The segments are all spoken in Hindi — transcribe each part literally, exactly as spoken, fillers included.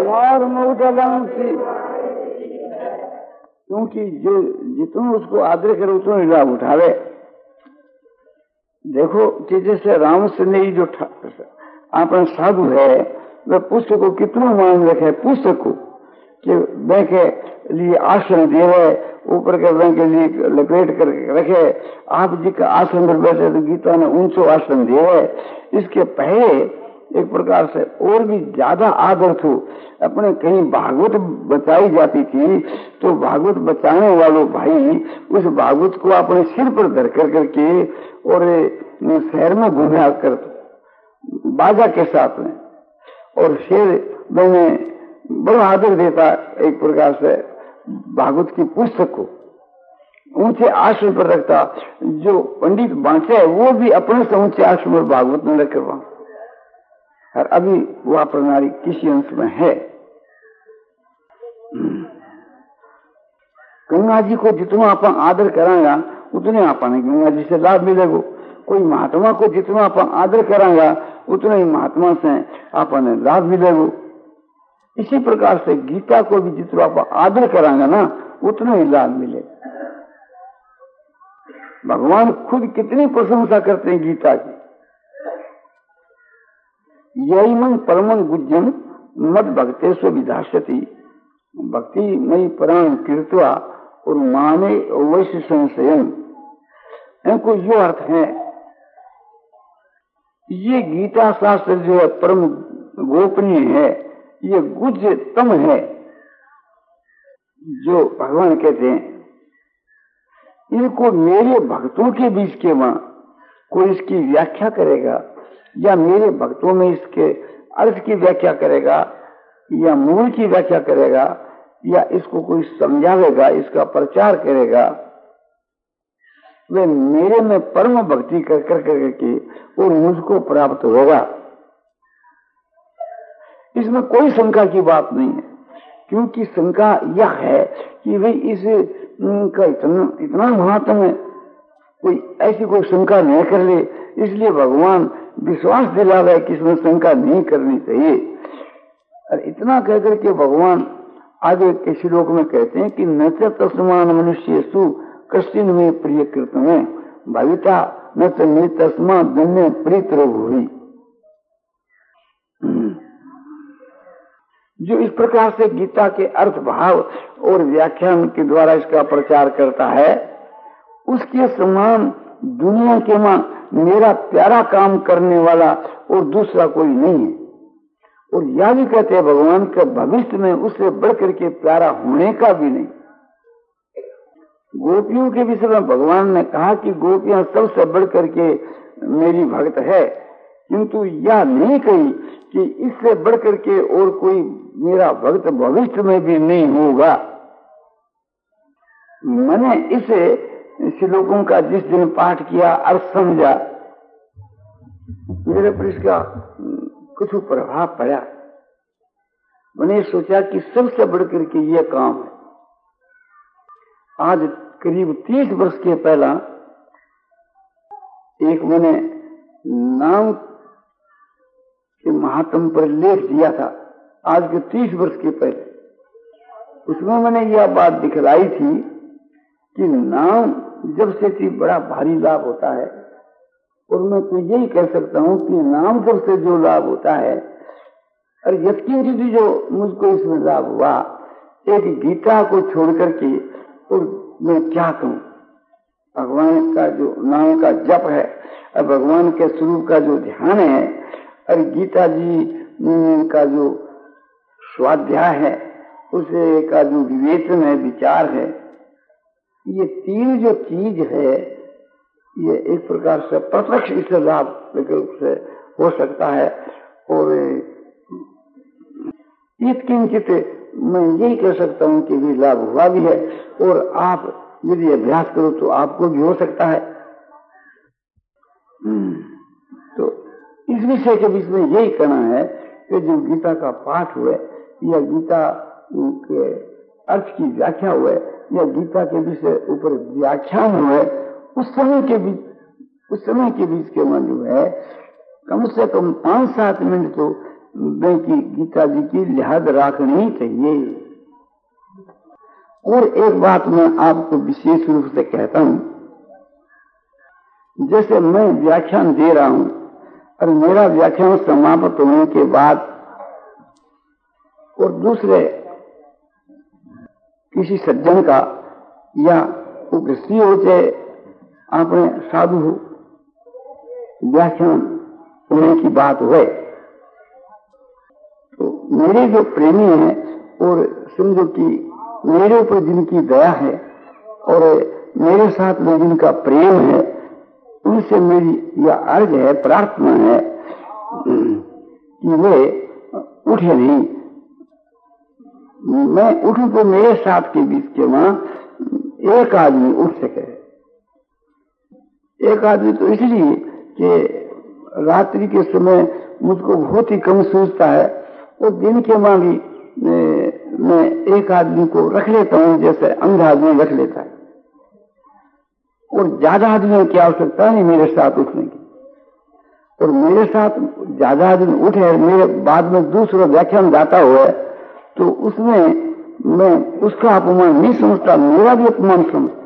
कुमार मोटलम की, क्योंकि जो जितना उसको आदर करे उतना ही लाभ उठावे। देखो कि जैसे राम से नहीं जो अपना साधु है वह पुस्तक को कितना मान रखे, पुस्तक को कि वह के लिए आसन दे रहे, ऊपर के वह के लिए लपेट कर रखे। आप जी का आसन पर बैठे तो गीता ने ऊंचो आसन दे रहे। इसके पहले एक प्रकार से और भी ज्यादा आदर थो। अपने कहीं भागवत बचाई जाती थी तो भागवत बचाने वालों भाई उस भागवत को अपने सिर पर धर कर करके और शहर में घूमा कर बाजा के साथ में, और शेर मैंने बड़ा आदर देता एक प्रकार से भागवत की पुस्तक को ऊंचे आसन पर रखता। जो पंडित बांचे वो भी अपने से ऊंचे आसन पर भागवत में रख करवा, और अभी वह प्रणाली किसी अंश में है। गंगा जी को जितना अपन आदर करांगा उतने अपन गंगा जी से लाभ मिलेगा। कोई महात्मा को जितना अपन आदर करांगा उतना ही महात्मा से अपन लाभ मिलेगा। इसी प्रकार से गीता को भी जितना अपन आदर करांगा ना उतना ही लाभ मिलेगा। भगवान खुद कितनी प्रशंसा करते हैं गीता की। यही मन परमन गुज्जन मद भक्तेश्वर विधास्यति, भक्ति मई प्राण कीर्तवा और माने वैश्य संशयन। इनको जो अर्थ है, ये गीता शास्त्र जो है परम गोपनीय है, ये गुज्जतम है। जो भगवान कहते हैं इनको मेरे भक्तों के बीच के वहां कोई इसकी व्याख्या करेगा या मेरे भक्तों में इसके अर्थ की व्याख्या करेगा या मूल की व्याख्या करेगा या इसको कोई समझावेगा, इसका प्रचार करेगा, वे मेरे में परम भक्ति कर कर करके और मुझको प्राप्त होगा। इसमें कोई शंका की बात नहीं है, क्योंकि शंका यह है कि भाई इस का इतना इतना महात्म है, कोई ऐसी कोई शंका नहीं कर ले। इसलिए भगवान विश्वास दिलावे कि इसमें शंका नहीं करनी चाहिए। और इतना कहकर के भगवान आगे के श्लोक में कहते हैं कि न तस्मान मनुष्येषु कश्चिन में प्रिय कृतम भविता न तो तस्मा धन्य प्रीतरो भूरि। जो इस प्रकार से गीता के अर्थ भाव और व्याख्यान के द्वारा इसका प्रचार करता है, उसके समान दुनिया के मां मेरा प्यारा काम करने वाला और दूसरा कोई नहीं है। और यह भी कहते हैं भगवान के भविष्य में उससे बढ़कर के प्यारा होने का भी नहीं। गोपियों के विषय में भगवान ने कहा कि गोपियां सबसे बढ़कर के मेरी भक्त है, किंतु यह नहीं कही कि इससे बढ़कर के और कोई मेरा भक्त भविष्य में भी नहीं होगा। मैंने इसे श्लोकों का जिस दिन पाठ किया अर्थ समझा, मेरे पर इसका कुछ प्रभाव पड़ा। मैंने सोचा कि सबसे बढ़कर के ये काम है। आज करीब तीस वर्ष के पहला एक मैंने नाम के महात्म पर लेख दिया था, आज के तीस वर्ष के पहले। उसमें मैंने यह बात दिखलाई थी कि नाम जब से थी बड़ा भारी लाभ होता है, और मैं तो यही कह सकता हूं कि नाम जब से जो लाभ होता है, और यकीन जो मुझको इसमें लाभ हुआ, एक गीता को छोड़ करके और मैं क्या कहूं, भगवान का जो नाम का जप है और भगवान के स्वरूप का जो ध्यान है और गीता जी का जो स्वाध्याय है, उसे का जो विवेचन है, विचार है, ये तीन जो चीज है ये एक प्रकार से प्रत्यक्ष इससे लाभ रूप से हो सकता है। और किंचित मैं यही कह सकता हूं कि भी लाभ हुआ भी है, और आप यदि अभ्यास करो तो आपको भी हो सकता है। तो इस विषय के बीच में यही कहना है कि जो गीता का पाठ हुए या गीता के अर्थ की व्याख्या हुए या गीता के विषय ऊपर व्याख्यान हुए, उस समय के बीच उस समय के बीच के मन जो है कम से कम पांच सात मिनट तो की गीता जी की लिहाज रखनी चाहिए। और एक बात मैं आपको विशेष रूप से कहता हूं, जैसे मैं व्याख्यान दे रहा हूं और मेरा व्याख्यान समाप्त होने के बाद और दूसरे किसी सज्जन का या वो कृषि हो चाहे आपने साधु हो व्याख्यान होने की बात हुए, तो मेरे जो प्रेमी हैं और समझो कि मेरे ऊपर जिनकी दया है और मेरे साथ में जिनका प्रेम है, उनसे मेरी यह अर्ज है, प्रार्थना है कि वे उठे नहीं। मैं उठूं तो मेरे साथ के बीच के वहां एक आदमी उठ सके। एक आदमी तो इसलिए कि रात्रि के समय मुझको बहुत ही कम सूझता है और दिन के मां भी मैं एक आदमी को रख लेता हूं जैसे अंधा आदमी रख लेता है, और ज्यादा आदमियों की आवश्यकता नहीं मेरे साथ उठने की। और मेरे साथ ज्यादा आदमी उठे, मेरे बाद में दूसरा व्याख्यान गाता हुआ है, तो उसमें मैं उसका अपमान नहीं समझता, मेरा भी अपमान समझता।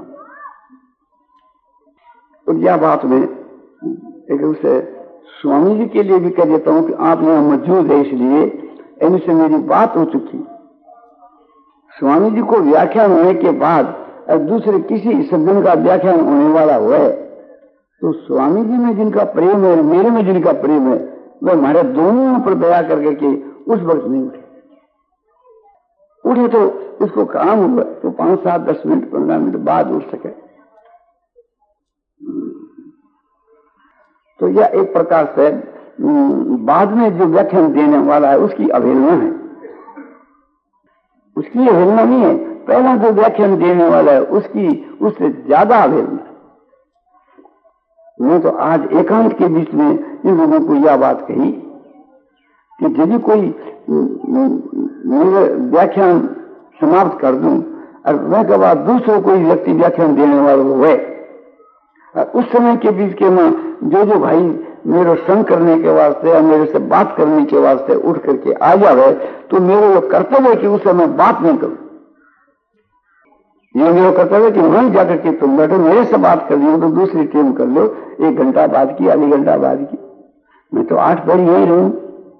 और यह बात मैं एक उसे स्वामी जी के लिए भी कह देता हूं कि आप यहां मौजूद है, इसलिए इनसे मेरी बात हो चुकी। स्वामी जी को व्याख्यान होने के बाद दूसरे किसी सज्जन का व्याख्यान होने वाला हुआ है, तो स्वामी जी में जिनका प्रेम है, मेरे में जिनका प्रेम है, वह हमारे दोनों पर दया करके के उस वक्त नहीं उठे। उठे तो उसको काम हुआ तो पांच सात दस मिनट पंद्रह मिनट बाद उठ सके। तो यह एक प्रकार से बाद में जो व्याख्यान देने वाला है उसकी अवहेलना है, उसकी अवहेलना नहीं है। पहला जो व्याख्यान देने वाला है उसकी उससे ज्यादा अवहेलना है। मैं तो आज एकांत के बीच में इन लोगों को यह बात कही कि यदि कोई मेरे व्याख्यान समाप्त कर दूं और मैं के बाद दूसरों कोई व्यक्ति व्याख्यान देने वाला हुए, उस समय के बीच के में जो जो भाई मेरे संग करने के वास्ते या मेरे से बात करने के वास्ते उठ करके आ जावे, तो मेरे वो कर्तव्य है कि उस समय बात नहीं करूं। ये मेरा कर्तव्य है कि वहीं जाकर के तुम बैठो, मेरे से बात कर लियो तो दूसरी टीम कर लो, एक घंटा बाद की आधी घंटा बाद की, मैं तो आठ बड़ी यही रहूं।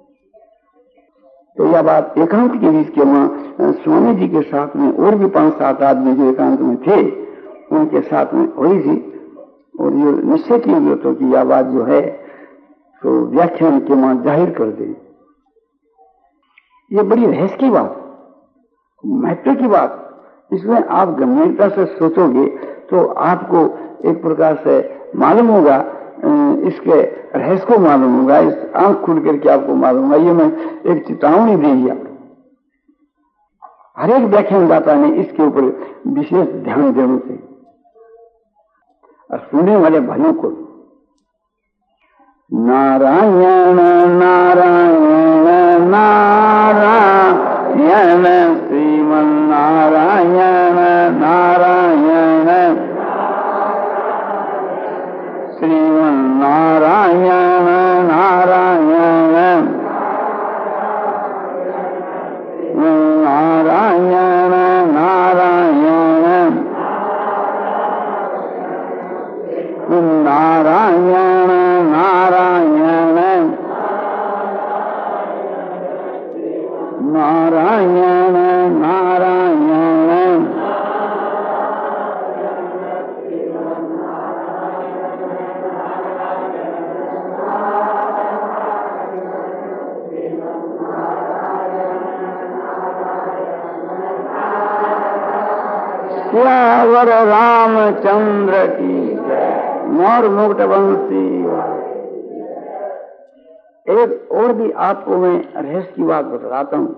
तो यह बात एकांत के बीच के वहां स्वामी जी के साथ में और भी पांच सात आदमी जो एकांत में थे उनके साथ में हुई थी, और ये निश्चय किया गया तो कि यह बात जो है तो व्याख्यान के वहां जाहिर कर दे। ये बड़ी रहस्य की बात, महत्व की बात। इसमें आप गंभीरता से सोचोगे तो आपको एक प्रकार से मालूम होगा, इसके रहस्य को मालूम होगा, इस आंख खुल करके आपको मालूम होगा। ये मैं एक चेतावनी दे दिया, हर एक व्याख्यानदाता ने इसके ऊपर विशेष ध्यान देना चाहिए और सुनने वाले भाइयों को। नारायण नारायण नारायण श्रीमन नारायण नारायण श्रीमन नारायण नारायण नारायण नारायण नारायण नारायण नारायण नारायण सियावर रामचंद्र की मोर मुकुट वंशी। एक और भी आपको मैं रहस्य की बात बताता हूं।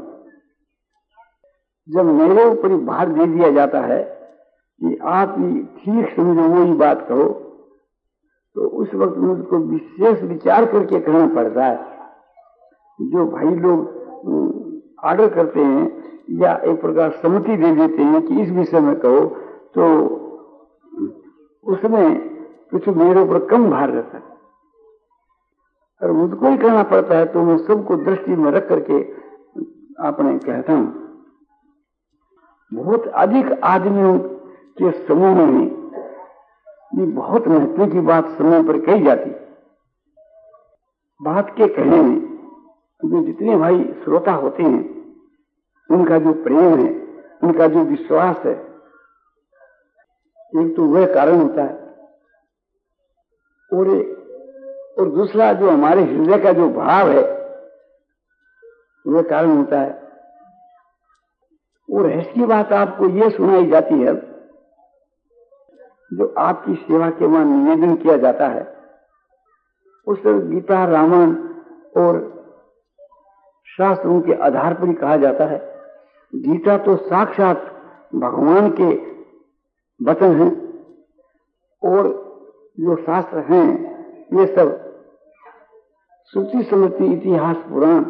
जब मेरे ऊपर भार दे दिया जाता है कि आप ही ठीक समझो वही बात कहो, तो उस वक्त मुझको विशेष विचार करके कहना पड़ता है। जो भाई लोग आर्डर करते हैं या एक प्रकार सम्मति दे देते हैं कि इस विषय में कहो, तो उसमें कुछ मेरे ऊपर कम भार रहता है। और मुझको ही कहना पड़ता है तो मैं सबको दृष्टि में रख करके आपने कहता हूं। बहुत अधिक आदमियों के समूह में ये बहुत महत्व की बात समय पर कही जाती। बात के कहने में जो जितने भाई श्रोता होते हैं उनका जो प्रेम है, उनका जो विश्वास है, एक तो वह कारण होता है, और और दूसरा जो हमारे हृदय का जो भाव है वह कारण होता है। और ऐसी बात आपको यह सुनाई जाती है जो आपकी सेवा के वहां निवेदन किया जाता है, उस गीता, रामायण और शास्त्रों के आधार पर ही कहा जाता है। गीता तो साक्षात भगवान के वचन हैं, और जो शास्त्र हैं ये सब श्रुति, स्मृति, इतिहास, पुराण,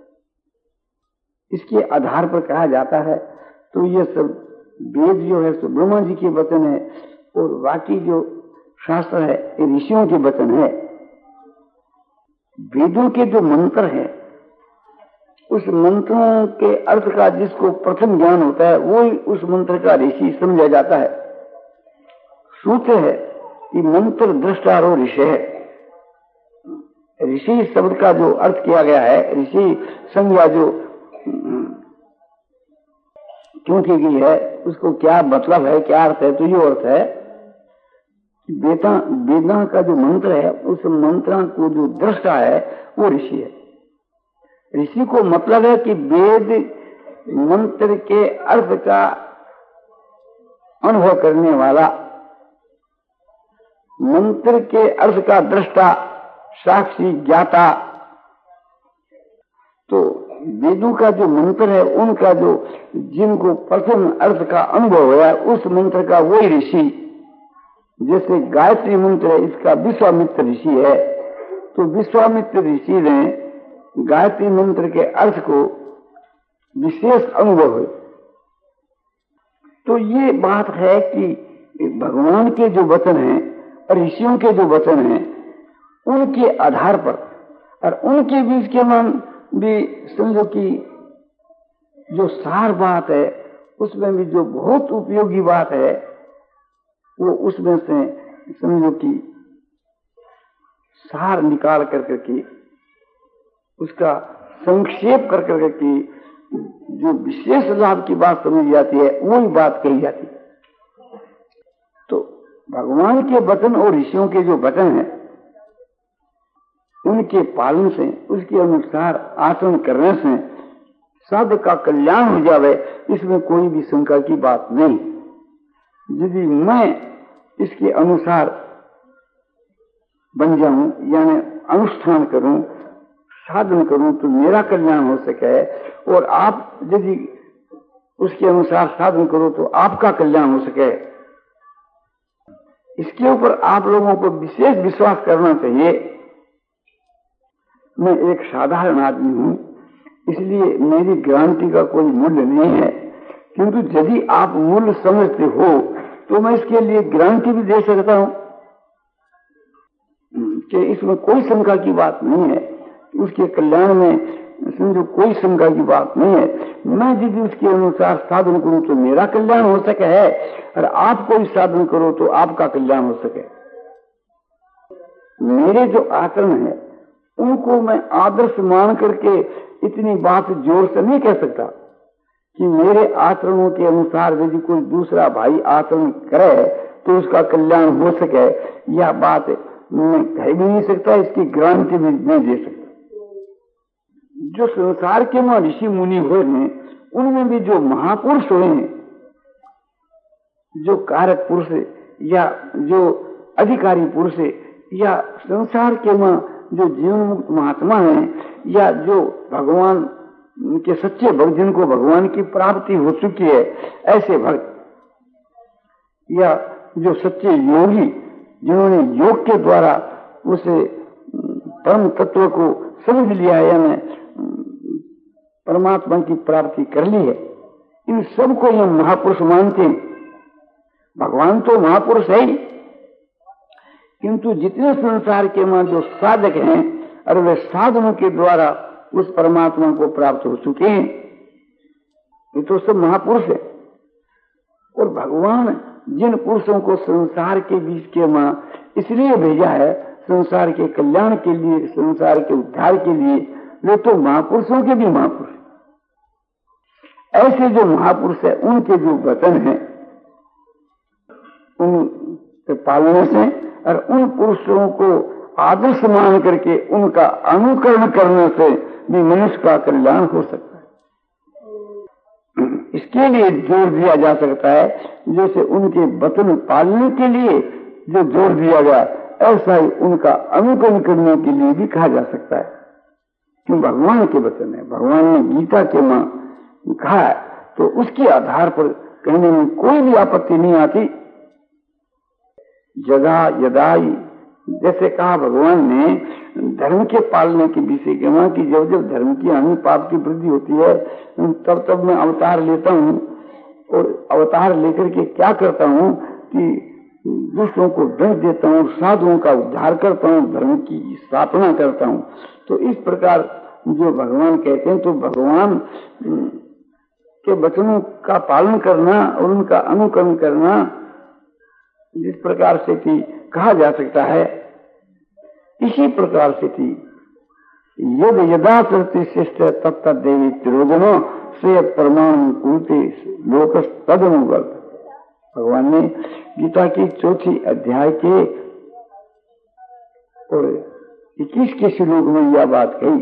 इसके आधार पर कहा जाता है। तो ये सब वेद जो है सो ब्रह्मा जी के वचन है, और बाकी जो शास्त्र है ये ऋषियों के वचन है। वेदों के जो मंत्र हैं उस मंत्रों के अर्थ का जिसको प्रथम ज्ञान होता है वो उस मंत्र का ऋषि समझा जाता है। सूत्र है कि मंत्र दृष्टारो ऋषि है। ऋषि शब्द का जो अर्थ किया गया है, ऋषि संज्ञा जो क्यों की गई है, उसको क्या मतलब है, क्या अर्थ है, तो ये अर्थ है कि वेदा वेदा का जो मंत्र है उस मंत्र को जो दृष्टा है वो ऋषि है। ऋषि को मतलब है कि वेद मंत्र के अर्थ का अनुभव करने वाला, मंत्र के अर्थ का दृष्टा, साक्षी, ज्ञाता। तो वेदों का जो मंत्र है उनका जो जिनको प्रथम अर्थ का अनुभव हुआ उस मंत्र का वही ऋषि। जैसे गायत्री मंत्र है, इसका विश्वामित्र ऋषि है, तो विश्वामित्र ऋषि ने गायत्री मंत्र के अर्थ को विशेष अनुभव हुए। तो ये बात है कि भगवान के जो वचन हैं और ऋषियों के जो वचन हैं उनके आधार पर, और उनके बीच के मन भी समझो कि जो सार बात है उसमें भी जो बहुत उपयोगी बात है वो उसमें से समझो कि सार निकाल कर करके उसका संक्षेप कर कर के जो विशेष लाभ की बात समझी जाती है वही बात कही जाती है। तो भगवान के वचन और ऋषियों के जो वचन है उनके पालन से, उसके अनुसार आचरण करने से सब का कल्याण हो जावे, इसमें कोई भी शंका की बात नहीं। यदि मैं इसके अनुसार बन जाऊं यानी अनुष्ठान करूं, साधन करूं तो मेरा कल्याण हो सके, और आप यदि उसके अनुसार साधन करो तो आपका कल्याण हो सके। इसके ऊपर आप लोगों को विशेष विश्वास करना चाहिए। मैं एक साधारण आदमी हूं, इसलिए मेरी गारंटी का कोई मूल्य नहीं है, किंतु यदि आप मूल्य समझते हो तो मैं इसके लिए गारंटी भी दे सकता हूं कि इसमें कोई शंका की बात नहीं है, उसके कल्याण में समझो कोई शंका की बात नहीं है। मैं यदि उसके अनुसार साधन करूं तो मेरा कल्याण हो सके है, और आप कोई साधन करो तो आपका कल्याण हो सके। मेरे जो आचरण है उनको मैं आदर्श मान करके इतनी बात जोर से नहीं कह सकता कि मेरे आचरणों के अनुसार यदि कोई दूसरा भाई आचरण करे तो उसका कल्याण हो सके, यह बात मैं कह भी नहीं सकता, इसकी गारंटी भी नहीं दे सकता। जो संसार के में ऋषि मुनि हुए हैं उनमें भी जो महापुरुष हुए हैं, जो कारक पुरुष या जो अधिकारी पुरुष या संसार के में जो जीवन मुक्त महात्मा हैं या जो भगवान के सच्चे भक्त जिनको भगवान की प्राप्ति हो चुकी है ऐसे भक्त, या जो सच्चे योगी जिन्होंने योग के द्वारा उसे परम तत्व को समझ लिया है, यानी परमात्मा की प्राप्ति कर ली है, इन सबको ये महापुरुष मानते हैं। भगवान तो महापुरुष है ही, किंतु जितने संसार के में जो साधक हैं और वे साधनों के द्वारा उस परमात्मा को प्राप्त हो चुके हैं। ये तो सब महापुरुष है। और भगवान जिन पुरुषों को संसार के बीच के मां इसलिए भेजा है, संसार के कल्याण के लिए, संसार के उद्धार के लिए, वे तो महापुरुषों के भी महापुरुष। ऐसे जो महापुरुष है उनके जो वचन है उन पालने से और उन पुरुषों को आदर्श मान करके उनका अनुकरण करने से भी मनुष्य का कल्याण हो सकता है। इसके लिए जोर दिया जा सकता है, जैसे उनके वचन पालने के लिए जो जोर दिया गया, ऐसा ही उनका अनुकरण करने के लिए भी कहा जा सकता है। क्यों? भगवान के वचन है, भगवान ने गीता के मां कहा है, तो उसके आधार पर कहने में कोई भी आपत्ति नहीं आती। यदा यदाई, जैसे कहा भगवान ने धर्म के पालने के विषय के मां कि जब जब धर्म की हानि पाप की वृद्धि होती है तब तब मैं अवतार लेता हूँ, और अवतार लेकर के क्या करता हूँ कि दूसरों को दंड देता हूँ, साधुओं का उद्धार करता हूँ, धर्म की स्थापना करता हूँ। तो इस प्रकार जो भगवान कहते हैं, तो भगवान के वचनों का पालन करना और उनका अनुकरण करना जिस प्रकार से कि कहा जा सकता है, इसी प्रकार से कि यद यदा प्रति शिष्ट तत्त देवी तिरोजनो से परमाणु कुरुते लोक तदनुवर्त। भगवान ने गीता की चौथी अध्याय के और इक्कीस के श्लोक में यह बात कही।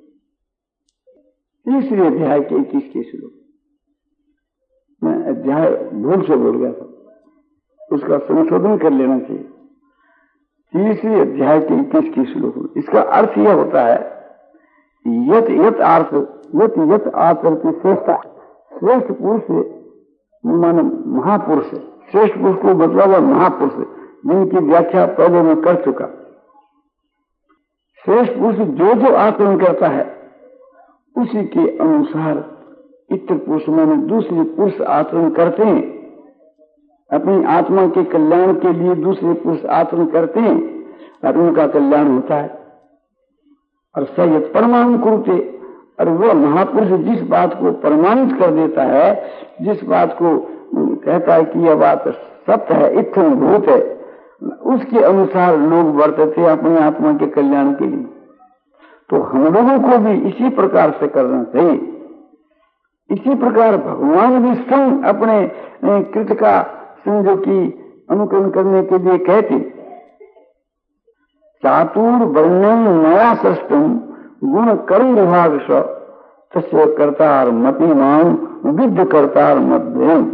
तीसरे अध्याय के इक्कीस के श्लोक, मैं अध्याय भूल से बोल गया था, उसका संशोधन कर लेना चाहिए। तीसरे अध्याय के इक्कीस के श्लोक में इसका अर्थ यह होता है, यत यत अर्थ यत यत आचरण की श्रेष्ठता, श्रेष्ठ पुरुष मान महापुरुष, श्रेष्ठ पुरुष को मतलब महापुरुष, जिनकी व्याख्या पहले मैं कर चुका। श्रेष्ठ पुरुष जो जो आचरण करता है उसी के अनुसार इतर पुरुष माने दूसरे पुरुष आचरण करते हैं, अपनी आत्मा के कल्याण के लिए दूसरे पुरुष आचरण करते हैं और उनका कल्याण होता है। और सयत परमाणु कुरुते, और वह महापुरुष जिस बात को प्रमाणित कर देता है, जिस बात को कहता है कि यह बात सत्य है, इत्थम भूत है, उसके अनुसार लोग वर्तते अपनी आत्मा के कल्याण के लिए। तो हम लोगों को भी इसी प्रकार से करना चाहिए। इसी प्रकार भगवान भी स्वयं अपने कृत का समझो की अनुकरण करने के लिए कहते, चातुर वर्णन नया सृष्टम गुण कर्म विभाग तस्य कर्तार मतिमान विद्ध कर्तार मध्यम।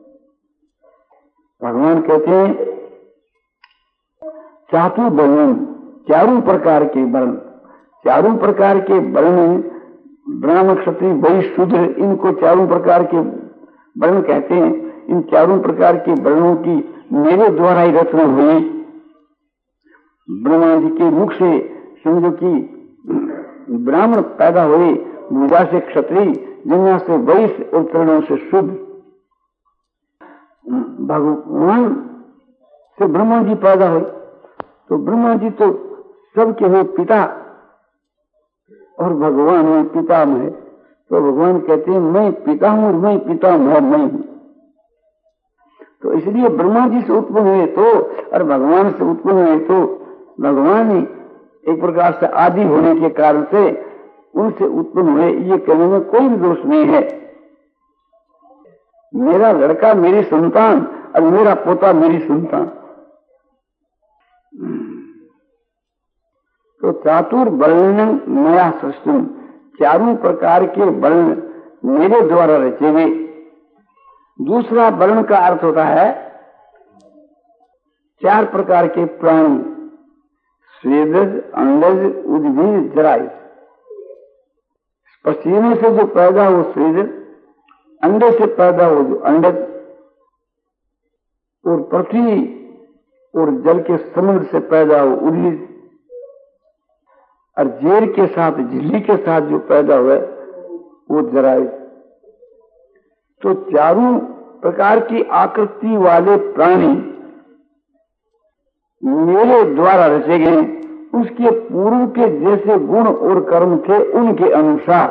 भगवान कहते हैं चातुर वर्णन, चारों प्रकार के वर्ण, चारों प्रकार के वर्ण, ब्राह्मण क्षत्रिय वैश्य शूद्र, इनको चारों प्रकार के वर्ण कहते हैं। इन चारों प्रकार के वर्णों की मेरे द्वारा ही रचना हुई। ब्रह्मा जी के मुख से समझो कि ब्राह्मण पैदा हुए, भुजा से क्षत्रिय, जिन्ना से वैश्य और चरणों से शूद्र। भगवान से ब्रह्मा जी पैदा हुए, तो ब्रह्मा जी तो सबके हुए पिता और भगवान हुए पितामह। तो भगवान कहते हैं मैं पिता हूं और मैं पितामह मैं हूं। तो इसलिए ब्रह्मा जी से उत्पन्न हुए तो और भगवान से उत्पन्न हुए तो भगवान ही एक प्रकार से आदि होने के कारण से उनसे उत्पन्न हुए, ये कहने में कोई भी दोष नहीं है। मेरा लड़का मेरी संतान और मेरा पोता मेरी संतान। तो चातुर वर्ण नया सृष्टि, चारों प्रकार के वर्ण मेरे द्वारा रचे गए। दूसरा वर्ण का अर्थ होता है चार प्रकार के प्राणी, स्वेदज, अंडज, उद्भिद, जरायुज। पसीने से जो पैदा हो स्वेदज, अंडे से पैदा हो जो अंडज, और पृथ्वी और जल के समुद्र से पैदा हो उद्भिद, और जेर के साथ झिल्ली के साथ जो पैदा हुए वो जरायुज। तो चारों प्रकार की आकृति वाले प्राणी मेरे द्वारा रचे गए उसके पूर्व के जैसे गुण और कर्म थे उनके अनुसार।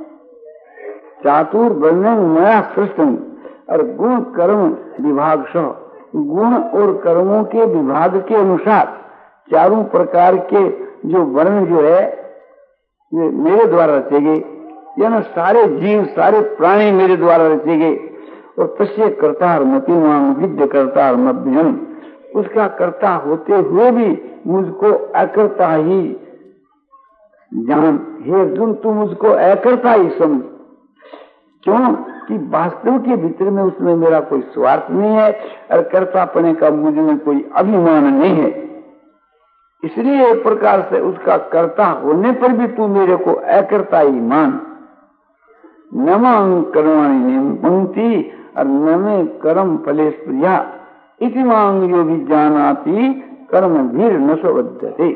चातुर वर्णन नया सृष्टि और गुण कर्म विभाग सह, गुण और कर्मों के विभाग के अनुसार चारों प्रकार के जो वर्ण जो है ये मेरे द्वारा रचे गए, यानी सारे जीव सारे प्राणी मेरे द्वारा रचे गए। और तस्य कर्ता मतिमान विद्य कर्ता मभ्यम, उसका कर्ता होते हुए भी मुझको अकर्ता ही जान। हे अर्जुन तू मुझको अकर्ता ही समझ। क्यों कि वास्तव के भीतर में उसमें मेरा कोई स्वार्थ नहीं है और कर्तापने का मुझ में कोई अभिमान नहीं है। इसलिए एक प्रकार से उसका कर्ता होने पर भी तू मेरे को अकर्ता ही मान। न मां कर्माणि निबंधति और न मे कर्म फले प्रिया इति मांग यो भी जानाति कर्म भीर न सवद्यते।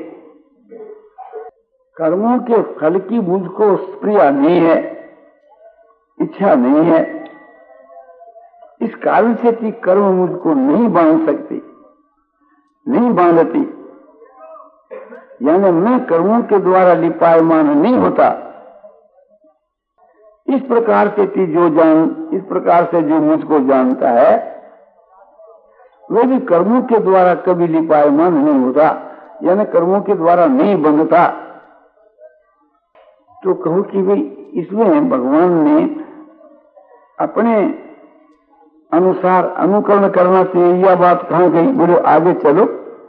कर्मों के फल की मुझको प्रिया नहीं है, इच्छा नहीं है। इस कारण से कि कर्म मुझको नहीं बांध सकती, नहीं बांधती, यानी मैं कर्मों के द्वारा लिपायमान नहीं होता। इस प्रकार से कि जो जान इस प्रकार से जो मुझको जानता है वह भी कर्मों के द्वारा कभी लिपायमान नहीं होता, यानी कर्मों के द्वारा नहीं बंधता। तो कहो कि भाई इसमें भगवान ने अपने अनुसार अनुकरण करना चाहिए, यह बात कहाँ गई? बोलो आगे चलो।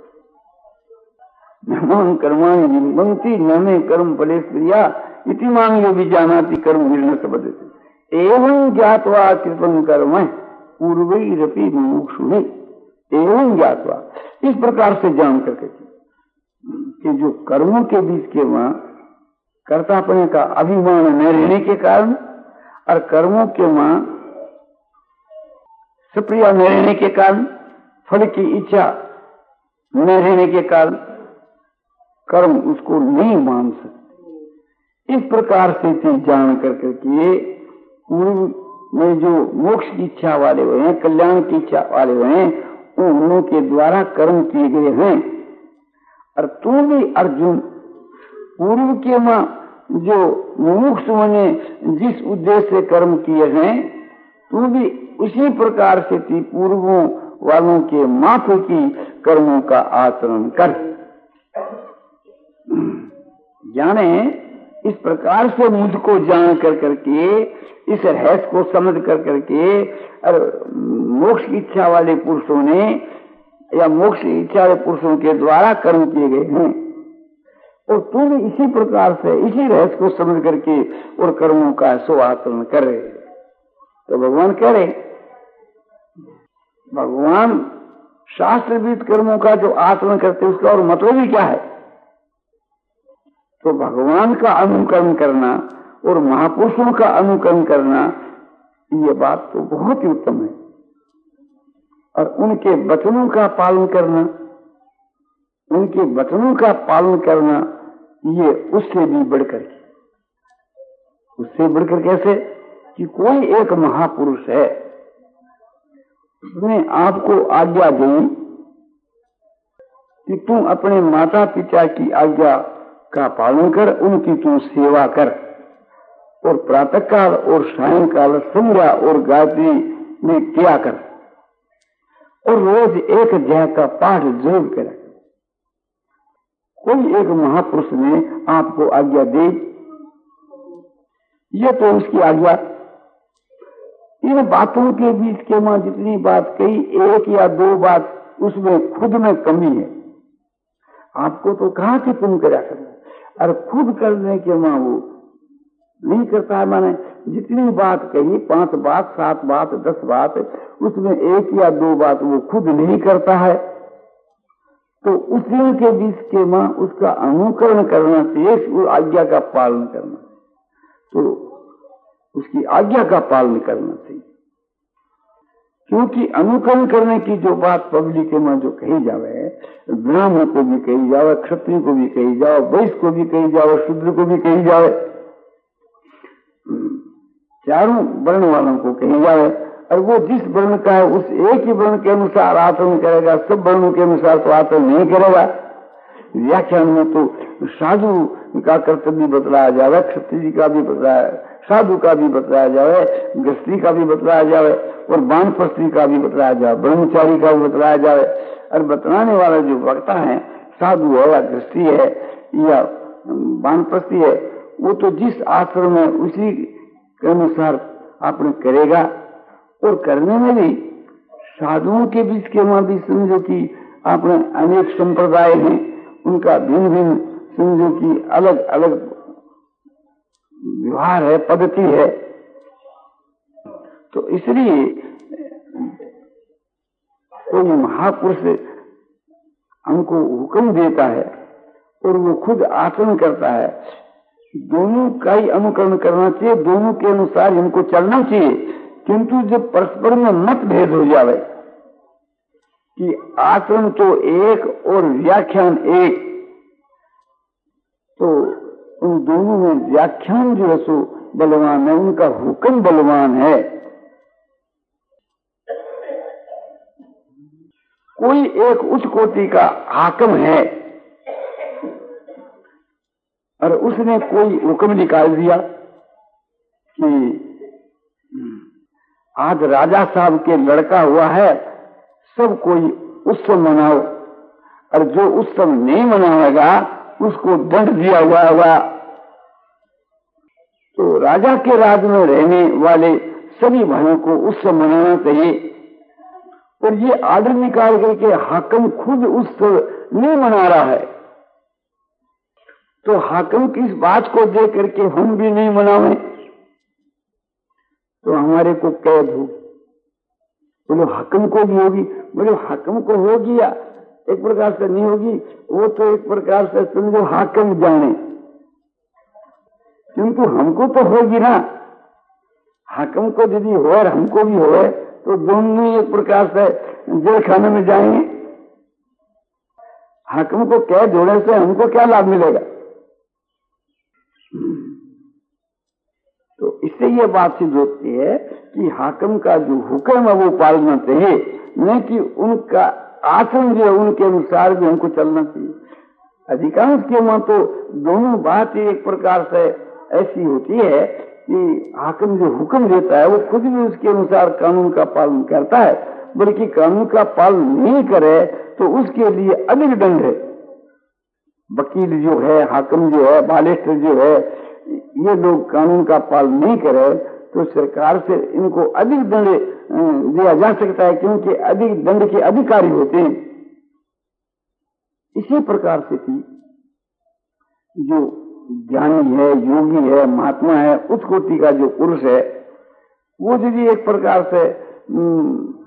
न कर्माणि निबंधति न मे कर्म फले प्रिया इति मांग यो भी जानाति कर्म भीर न सवद्यते। एवं ज्ञात्वा कृतं कर्म पूर्वैरपि मुमुक्षुः। एवं ज्ञात्वा, इस प्रकार से जान करके कि जो कर्मों के बीच के वहां कर्तापने का अभिमान न रहने के कारण और कर्मों के वहां सुप्रिया न रहने के कारण, फल की इच्छा न रहने के कारण कर्म उसको नहीं मान सकते। इस प्रकार से चीज जान करके कि पूर्व में जो मोक्ष की इच्छा वाले हुए हैं, कल्याण की इच्छा वाले हुए हैं, उन्हों के द्वारा कर्म किए गए हैं। और तू भी अर्जुन पूर्व के मां जो मुमुक्ष ने जिस उद्देश्य से कर्म किए हैं, तू भी उसी प्रकार से थी पूर्वों वालों के माफी की कर्मों का आचरण कर। जाने इस प्रकार से मुझको जान कर करके, इस रहस्य को समझ कर करके और मोक्ष की इच्छा वाले पुरुषों ने या मोक्ष की इच्छा वाले पुरुषों के द्वारा कर्म किए गए हैं, और तू भी इसी प्रकार से इसी रहस्य को समझ करके और कर्मों का सो आचरण कर रहे। तो भगवान कह रहे, भगवान शास्त्रविद कर्मों का जो आचरण करते उसका और मतलब ही क्या है? तो भगवान का अनुकरण करना और महापुरुषों का अनुकरण करना, ये बात तो बहुत ही उत्तम है। और उनके वचनों का पालन करना, उनके वचनों का पालन करना, ये उससे भी बढ़कर, उससे बढ़कर कैसे कि कोई एक महापुरुष है, उसने आपको आज्ञा दी कि तुम अपने माता पिता की आज्ञा का पालन कर, उनकी तू सेवा कर, और प्रातः काल और सायंकाल संध्या और गायत्री में किया कर, और रोज एक अध्याय का पाठ जरूर करे। कोई एक महापुरुष ने आपको आज्ञा दी, ये तो उसकी आज्ञा। इन बातों के बीच के मां जितनी बात कही, एक या दो बात उसमें खुद में कमी है। आपको तो कहा कि तुम करा करो, और खुद करने के मां वो नहीं करता है। माने जितनी बात कही, पांच बात, सात बात, दस बात, उसमें एक या दो बात वो खुद नहीं करता है। तो उसी के बीच के मां उसका अनुकरण करना चाहिए, उस आज्ञा का पालन करना, तो उसकी आज्ञा का पालन करना चाहिए। क्योंकि अनुकरण करने की जो बात पब्लिक में जो कही जावे, ब्राह्मण को भी कही जावे, क्षत्रिय को भी कही जावे, वैश्य को भी कही जावे, शूद्र को भी कही जावे, चारों वर्ण वालों को कही जावे, और वो जिस वर्ण का है उस एक ही वर्ण के अनुसार आचरण करेगा, सब वर्णों के अनुसार तो आचरण नहीं करेगा। व्याख्यान में तो साधु का कर्तव्य बतलाया जावे, क्षत्रिय का भी बतलाया, साधु का भी बतलाया जावे, गृहस्थी का भी बतलाया जावे और वानप्रस्थी का भी बतलाया जावे, ब्रह्मचारी का भी बतलाया जावे। और बतलाने वाला जो वक्ता है, साधु है या गृहस्थी है या वानप्रस्थी है, वो तो जिस आश्रम में उसी के अनुसार आपने करेगा। और करने में भी साधुओं के बीच के वहां भी समझो कि आपने अनेक संप्रदाय हैं, उनका भिन्न भिन्न समझो कि अलग अलग व्यवहार है, पद्धति है। तो इसलिए कोई महापुरुष हमको हुक्म देता है और वो खुद आचरण करता है, दोनों का ही अनुकरण करना चाहिए, दोनों के अनुसार इनको चलना चाहिए। किंतु जब परस्पर में मतभेद हो जावे कि आचरण तो एक और व्याख्यान एक, तो उन दोनों में व्याख्यान जो है सो बलवान है, उनका हुक्म बलवान है। कोई एक उच्च कोटि का हाकिम है और उसने कोई हुक्म निकाल दिया कि आज राजा साहब के लड़का हुआ है, सब कोई उत्सव मनाओ, और जो उत्सव नहीं मनाएगा उसको दंड दिया हुआ होगा। तो राजा के राज में रहने वाले सभी भाइयों को उत्सव मनाना चाहिए। और ये आर्डर निकाल करके हाकिम खुद उत्सव नहीं मना रहा है, तो हाकिम की इस बात को देख करके हम भी नहीं मनावें तो हमारे को कैद हो। बोलो हाकिम को भी होगी, बोलो हाकिम को होगी या एक प्रकार से नहीं होगी, वो तो एक प्रकार से समझो हाकिम जाने, किंतु हमको तो होगी ना। हाकिम को यदि हो और हमको भी हो तो दोनों एक प्रकार से जेल खाने में जाएंगे। हाकिम को कैद होने से हमको क्या लाभ मिलेगा? तो इससे ये बात सिद्ध होती है कि हाकिम का जो हुक्म है वो पालना चाहिए, नहीं कि उनका आचरण जो है उनके अनुसार भी हमको चलना चाहिए। अधिकांश के वहां तो दोनों बात एक प्रकार से ऐसी होती है कि हाकिम जो हुक्म देता है वो खुद भी उसके अनुसार कानून का पालन करता है, बल्कि कानून का पालन नहीं करे तो उसके लिए अधिक दंड है। वकील जो है, हाकिम जो है, बालिस्टर जो है, ये लोग कानून का पालन नहीं करे तो सरकार से इनको अधिक दंड दिया जा सकता है, क्योंकि अधिक दंड के अधिकारी होते हैं। इसी प्रकार से कि जो ज्ञानी है, योगी है, महात्मा है, उच्च कोटि का जो पुरुष है, वो यदि एक प्रकार से